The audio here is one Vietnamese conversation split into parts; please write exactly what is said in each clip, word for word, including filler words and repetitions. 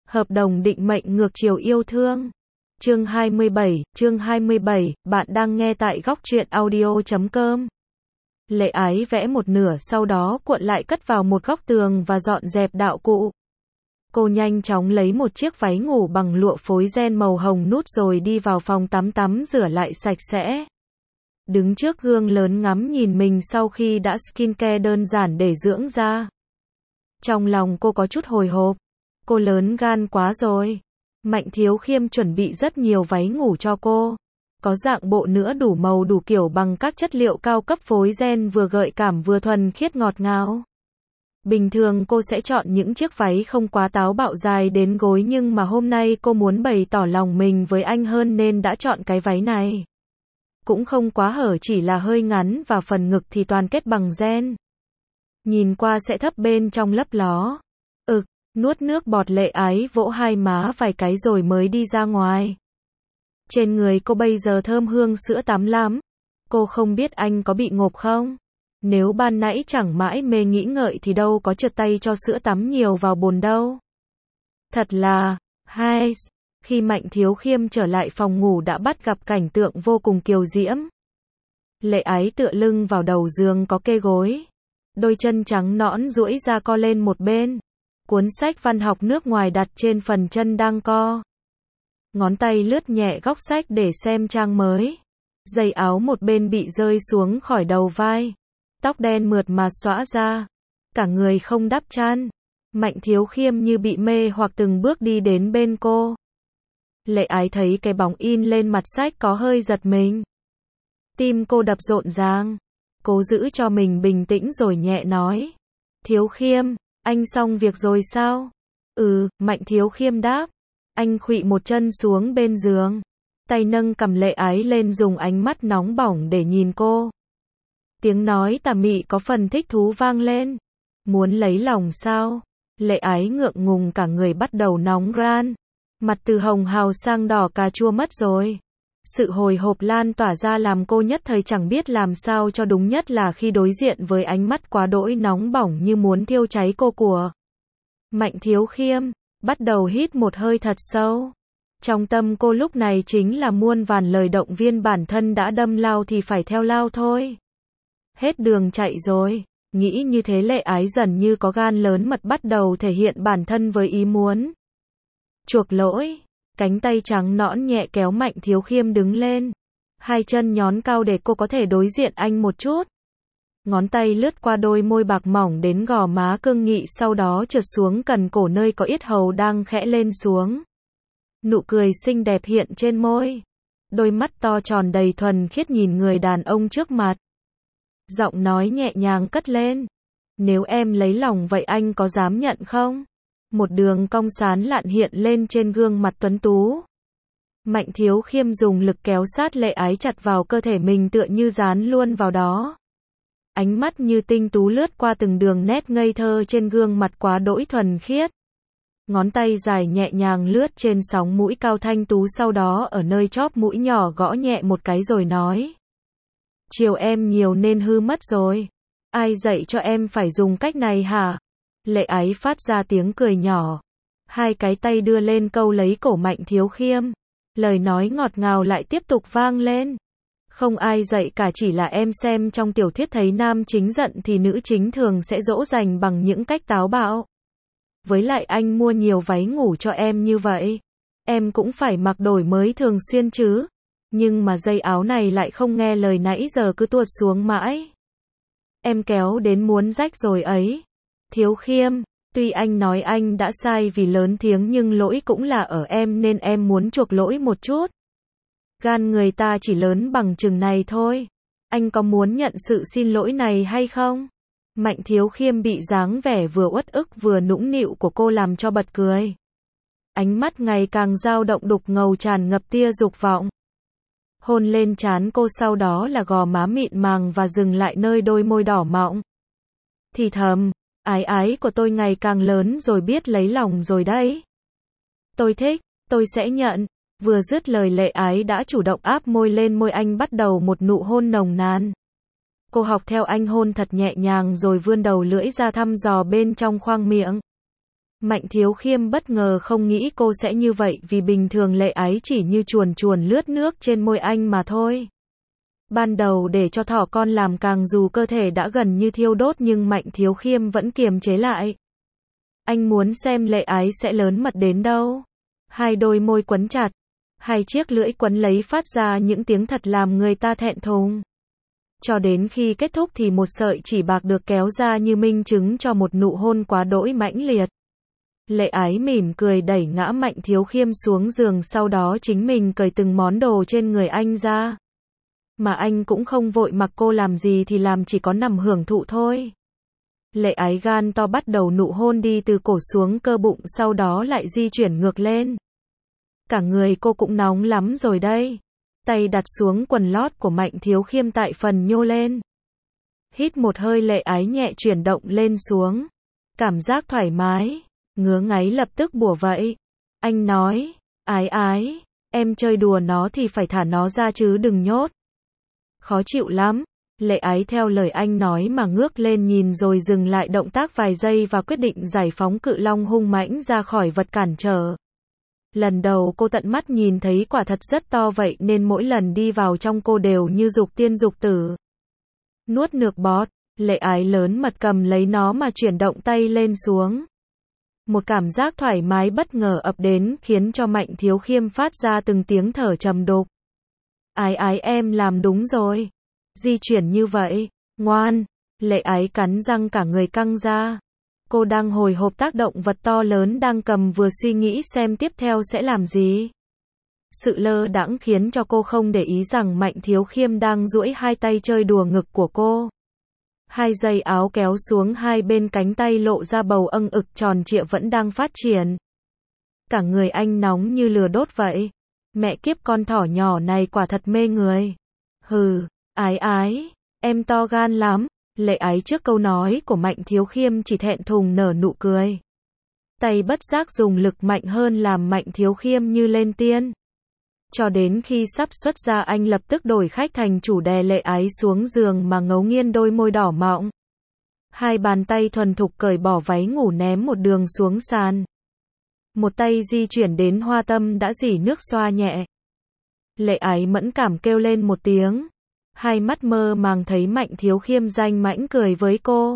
Hợp đồng định mệnh ngược chiều yêu thương. Chương hai mươi bảy, chương hai mươi bảy, bạn đang nghe tại góc truyện audio chấm com. Lệ Ái vẽ một nửa sau đó cuộn lại cất vào một góc tường và dọn dẹp đạo cụ. Cô nhanh chóng lấy một chiếc váy ngủ bằng lụa phối ren màu hồng nút rồi đi vào phòng tắm tắm rửa lại sạch sẽ. Đứng trước gương lớn ngắm nhìn mình sau khi đã skincare đơn giản để dưỡng da. Trong lòng cô có chút hồi hộp. Cô lớn gan quá rồi. Mạnh Thiếu Khiêm chuẩn bị rất nhiều váy ngủ cho cô. Có dạng bộ nữa đủ màu đủ kiểu bằng các chất liệu cao cấp phối ren vừa gợi cảm vừa thuần khiết ngọt ngào. Bình thường cô sẽ chọn những chiếc váy không quá táo bạo dài đến gối nhưng mà hôm nay cô muốn bày tỏ lòng mình với anh hơn nên đã chọn cái váy này. Cũng không quá hở, chỉ là hơi ngắn và phần ngực thì toàn kết bằng ren. Nhìn qua sẽ thấp bên trong lấp ló. Ực, nuốt nước bọt Lệ Ái vỗ hai má vài cái rồi mới đi ra ngoài. Trên người cô bây giờ thơm hương sữa tắm lắm. Cô không biết anh có bị ngộp không? Nếu ban nãy chẳng mãi mê nghĩ ngợi thì đâu có trượt tay cho sữa tắm nhiều vào bồn đâu. Thật là, hay. Khi Mạnh Thiếu Khiêm trở lại phòng ngủ đã bắt gặp cảnh tượng vô cùng kiều diễm. Lệ Ái tựa lưng vào đầu giường có kê gối. Đôi chân trắng nõn duỗi ra co lên một bên. Cuốn sách văn học nước ngoài đặt trên phần chân đang co. Ngón tay lướt nhẹ góc sách để xem trang mới. Dây áo một bên bị rơi xuống khỏi đầu vai. Tóc đen mượt mà xõa ra. Cả người không đắp chăn. Mạnh Thiếu Khiêm như bị mê hoặc từng bước đi đến bên cô. Lệ Ái thấy cái bóng in lên mặt sách có hơi giật mình. Tim cô đập rộn ràng. Cố giữ cho mình bình tĩnh rồi nhẹ nói. Thiếu Khiêm, anh xong việc rồi sao? Ừ, Mạnh Thiếu Khiêm đáp. Anh khuỵu một chân xuống bên giường. Tay nâng cầm Lệ Ái lên dùng ánh mắt nóng bỏng để nhìn cô. Tiếng nói tà mị có phần thích thú vang lên. Muốn lấy lòng sao? Lệ Ái ngượng ngùng cả người bắt đầu nóng ran. Mặt từ hồng hào sang đỏ cà chua mất rồi. Sự hồi hộp lan tỏa ra làm cô nhất thời chẳng biết làm sao cho đúng, nhất là khi đối diện với ánh mắt quá đỗi nóng bỏng như muốn thiêu cháy cô của Mạnh Thiếu Khiêm. Bắt đầu hít một hơi thật sâu. Trong tâm cô lúc này chính là muôn vàn lời động viên bản thân, đã đâm lao thì phải theo lao thôi. Hết đường chạy rồi. Nghĩ như thế Lệ Ái dần như có gan lớn mật bắt đầu thể hiện bản thân với ý muốn chuộc lỗi. Cánh tay trắng nõn nhẹ kéo Mạnh Thiếu Khiêm đứng lên. Hai chân nhón cao để cô có thể đối diện anh một chút. Ngón tay lướt qua đôi môi bạc mỏng đến gò má cương nghị, sau đó trượt xuống cần cổ nơi có yết hầu đang khẽ lên xuống. Nụ cười xinh đẹp hiện trên môi. Đôi mắt to tròn đầy thuần khiết nhìn người đàn ông trước mặt. Giọng nói nhẹ nhàng cất lên. Nếu em lấy lòng vậy anh có dám nhận không? Một đường cong sán lạn hiện lên trên gương mặt tuấn tú. Mạnh Thiếu Khiêm dùng lực kéo sát Lệ Ái chặt vào cơ thể mình tựa như dán luôn vào đó. Ánh mắt như tinh tú lướt qua từng đường nét ngây thơ trên gương mặt quá đỗi thuần khiết. Ngón tay dài nhẹ nhàng lướt trên sóng mũi cao thanh tú, sau đó ở nơi chóp mũi nhỏ gõ nhẹ một cái rồi nói. Chiều em nhiều nên hư mất rồi. Ai dạy cho em phải dùng cách này hả? Lệ Ái phát ra tiếng cười nhỏ. Hai cái tay đưa lên câu lấy cổ Mạnh Thiếu Khiêm. Lời nói ngọt ngào lại tiếp tục vang lên. Không ai dạy cả, chỉ là em xem trong tiểu thuyết thấy nam chính giận thì nữ chính thường sẽ dỗ dành bằng những cách táo bạo. Với lại anh mua nhiều váy ngủ cho em như vậy. Em cũng phải mặc đổi mới thường xuyên chứ. Nhưng mà dây áo này lại không nghe lời, nãy giờ cứ tuột xuống mãi. Em kéo đến muốn rách rồi ấy. Thiếu Khiêm, tuy anh nói anh đã sai vì lớn tiếng nhưng lỗi cũng là ở em nên em muốn chuộc lỗi một chút. Gan người ta chỉ lớn bằng chừng này thôi. Anh có muốn nhận sự xin lỗi này hay không? Mạnh Thiếu Khiêm bị dáng vẻ vừa uất ức vừa nũng nịu của cô làm cho bật cười. Ánh mắt ngày càng dao động đục ngầu tràn ngập tia dục vọng. Hôn lên trán cô, sau đó là gò má mịn màng và dừng lại nơi đôi môi đỏ mọng. Thì thầm, ái ái của tôi ngày càng lớn rồi, biết lấy lòng rồi đấy. Tôi thích, tôi sẽ nhận. Vừa dứt lời Lệ Ái đã chủ động áp môi lên môi anh, bắt đầu một nụ hôn nồng nàn. Cô học theo anh hôn thật nhẹ nhàng rồi vươn đầu lưỡi ra thăm dò bên trong khoang miệng. Mạnh Thiếu Khiêm bất ngờ không nghĩ cô sẽ như vậy vì bình thường Lệ Ái chỉ như chuồn chuồn lướt nước trên môi anh mà thôi. Ban đầu để cho thỏ con làm càng dù cơ thể đã gần như thiêu đốt nhưng Mạnh Thiếu Khiêm vẫn kiềm chế lại. Anh muốn xem Lệ Ái sẽ lớn mật đến đâu. Hai đôi môi quấn chặt, hai chiếc lưỡi quấn lấy phát ra những tiếng thật làm người ta thẹn thùng. Cho đến khi kết thúc thì một sợi chỉ bạc được kéo ra như minh chứng cho một nụ hôn quá đỗi mãnh liệt. Lệ Ái mỉm cười đẩy ngã Mạnh Thiếu Khiêm xuống giường, sau đó chính mình cởi từng món đồ trên người anh ra. Mà anh cũng không vội mặc cô làm gì thì làm, chỉ có nằm hưởng thụ thôi. Lệ Ái gan to bắt đầu nụ hôn đi từ cổ xuống cơ bụng, sau đó lại di chuyển ngược lên. Cả người cô cũng nóng lắm rồi đây. Tay đặt xuống quần lót của Mạnh Thiếu Khiêm tại phần nhô lên. Hít một hơi, Lệ Ái nhẹ chuyển động lên xuống. Cảm giác thoải mái, ngứa ngáy lập tức bủa vẫy. Anh nói, Ái Ái, em chơi đùa nó thì phải thả nó ra chứ đừng nhốt. Khó chịu lắm. Lệ Ái theo lời anh nói mà ngước lên nhìn rồi dừng lại động tác vài giây và quyết định giải phóng cự long hung mãnh ra khỏi vật cản trở. Lần đầu cô tận mắt nhìn thấy quả thật rất to vậy nên mỗi lần đi vào trong cô đều như dục tiên dục tử. Nuốt nước bọt, Lệ Ái lớn mật cầm lấy nó mà chuyển động tay lên xuống. Một cảm giác thoải mái bất ngờ ập đến khiến cho Mạnh Thiếu Khiêm phát ra từng tiếng thở trầm đục. Ái Ái, em làm đúng rồi. Di chuyển như vậy, ngoan. Lệ Ái cắn răng cả người căng ra. Cô đang hồi hộp tác động vật to lớn đang cầm, vừa suy nghĩ xem tiếp theo sẽ làm gì. Sự lơ đãng khiến cho cô không để ý rằng Mạnh Thiếu Khiêm đang duỗi hai tay chơi đùa ngực của cô. Hai dây áo kéo xuống hai bên cánh tay lộ ra bầu âng ực tròn trịa vẫn đang phát triển. Cả người anh nóng như lửa đốt vậy. Mẹ kiếp, con thỏ nhỏ này quả thật mê người. Hừ, Ái Ái, em to gan lắm. Lệ Ái trước câu nói của Mạnh Thiếu Khiêm chỉ thẹn thùng nở nụ cười. Tay bất giác dùng lực mạnh hơn làm Mạnh Thiếu Khiêm như lên tiên. Cho đến khi sắp xuất ra anh lập tức đổi khách thành chủ, đè Lệ Ái xuống giường mà ngấu nghiến đôi môi đỏ mọng. Hai bàn tay thuần thục cởi bỏ váy ngủ ném một đường xuống sàn. Một tay di chuyển đến hoa tâm đã rỉ nước xoa nhẹ. Lệ Ái mẫn cảm kêu lên một tiếng. Hai mắt mơ màng thấy Mạnh Thiếu Khiêm danh mãnh cười với cô.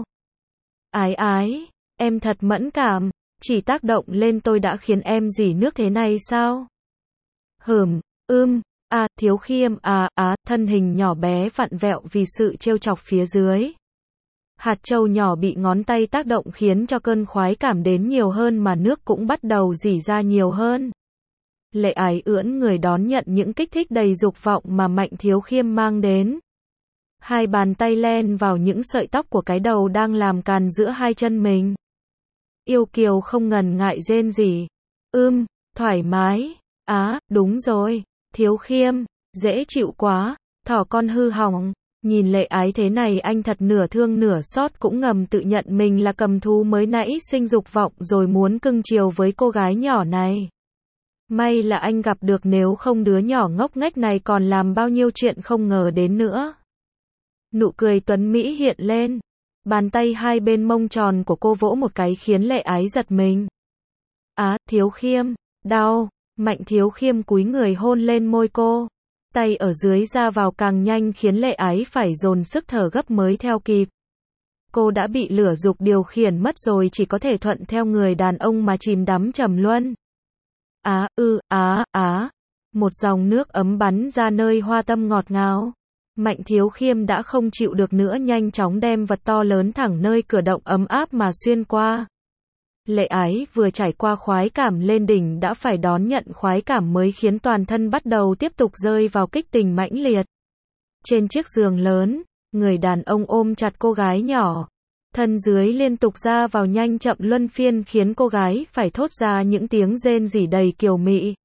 Ái Ái, em thật mẫn cảm, chỉ tác động lên tôi đã khiến em rỉ nước thế này sao? Hừm, ưm, à, Thiếu Khiêm, à, á, thân hình nhỏ bé vặn vẹo vì sự trêu chọc phía dưới. Hạt châu nhỏ bị ngón tay tác động khiến cho cơn khoái cảm đến nhiều hơn mà nước cũng bắt đầu rỉ ra nhiều hơn. Lệ Ái ưỡn người đón nhận những kích thích đầy dục vọng mà Mạnh Thiếu Khiêm mang đến. Hai bàn tay len vào những sợi tóc của cái đầu đang làm càn giữa hai chân mình. Yêu kiều không ngần ngại rên rỉ. Ưm, thoải mái. Á, đúng rồi, Thiếu Khiêm, dễ chịu quá, thỏ con hư hỏng. Nhìn Lệ Ái thế này anh thật nửa thương nửa xót, cũng ngầm tự nhận mình là cầm thú mới nãy sinh dục vọng rồi muốn cưng chiều với cô gái nhỏ này. May là anh gặp được, nếu không đứa nhỏ ngốc nghếch này còn làm bao nhiêu chuyện không ngờ đến nữa. Nụ cười tuấn mỹ hiện lên. Bàn tay hai bên mông tròn của cô vỗ một cái khiến Lệ Ái giật mình. Á, Thiếu Khiêm, đau. Mạnh Thiếu Khiêm cúi người hôn lên môi cô. Tay ở dưới ra vào càng nhanh khiến Lệ Ái phải dồn sức thở gấp mới theo kịp. Cô đã bị lửa dục điều khiển mất rồi, chỉ có thể thuận theo người đàn ông mà chìm đắm trầm luân. Á, ư, á, á. Một dòng nước ấm bắn ra nơi hoa tâm ngọt ngào. Mạnh Thiếu Khiêm đã không chịu được nữa, nhanh chóng đem vật to lớn thẳng nơi cửa động ấm áp mà xuyên qua. Lệ Ái vừa trải qua khoái cảm lên đỉnh đã phải đón nhận khoái cảm mới khiến toàn thân bắt đầu tiếp tục rơi vào kích tình mãnh liệt. Trên chiếc giường lớn, người đàn ông ôm chặt cô gái nhỏ. Thân dưới liên tục ra vào nhanh chậm luân phiên khiến cô gái phải thốt ra những tiếng rên rỉ đầy kiều mị.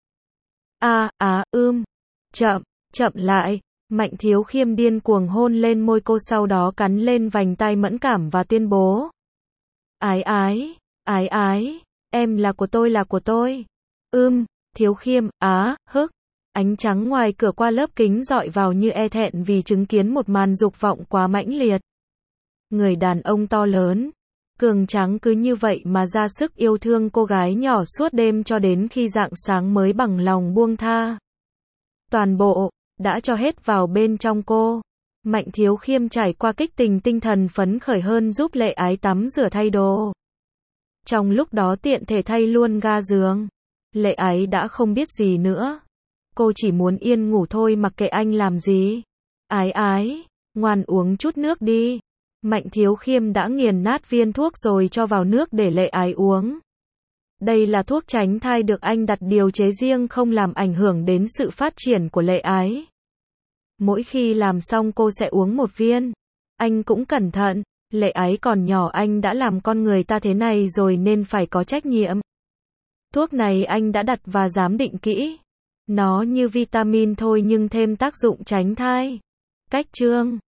A, á, ưm. Chậm, chậm lại. Mạnh Thiếu Khiêm điên cuồng hôn lên môi cô, sau đó cắn lên vành tai mẫn cảm và tuyên bố. Ái Ái, Ái Ái, em là của tôi, là của tôi. Ưm, Thiếu Khiêm, á, hức. Ánh trắng ngoài cửa qua lớp kính dọi vào như e thẹn vì chứng kiến một màn dục vọng quá mãnh liệt. Người đàn ông to lớn, Cường Tráng cứ như vậy mà ra sức yêu thương cô gái nhỏ suốt đêm cho đến khi rạng sáng mới bằng lòng buông tha. Toàn bộ, đã cho hết vào bên trong cô. Mạnh Thiếu Khiêm trải qua kích tình tinh thần phấn khởi hơn giúp Lệ Ái tắm rửa thay đồ. Trong lúc đó tiện thể thay luôn ga giường. Lệ Ái đã không biết gì nữa. Cô chỉ muốn yên ngủ thôi mặc kệ anh làm gì. Ái ái, ngoan uống chút nước đi. Mạnh Thiếu Khiêm đã nghiền nát viên thuốc rồi cho vào nước để Lệ Ái uống. Đây là thuốc tránh thai được anh đặt điều chế riêng không làm ảnh hưởng đến sự phát triển của Lệ Ái. Mỗi khi làm xong cô sẽ uống một viên. Anh cũng cẩn thận. Lệ Ái còn nhỏ anh đã làm con người ta thế này rồi nên phải có trách nhiệm. Thuốc này anh đã đặt và giám định kỹ. Nó như vitamin thôi nhưng thêm tác dụng tránh thai. Cách chương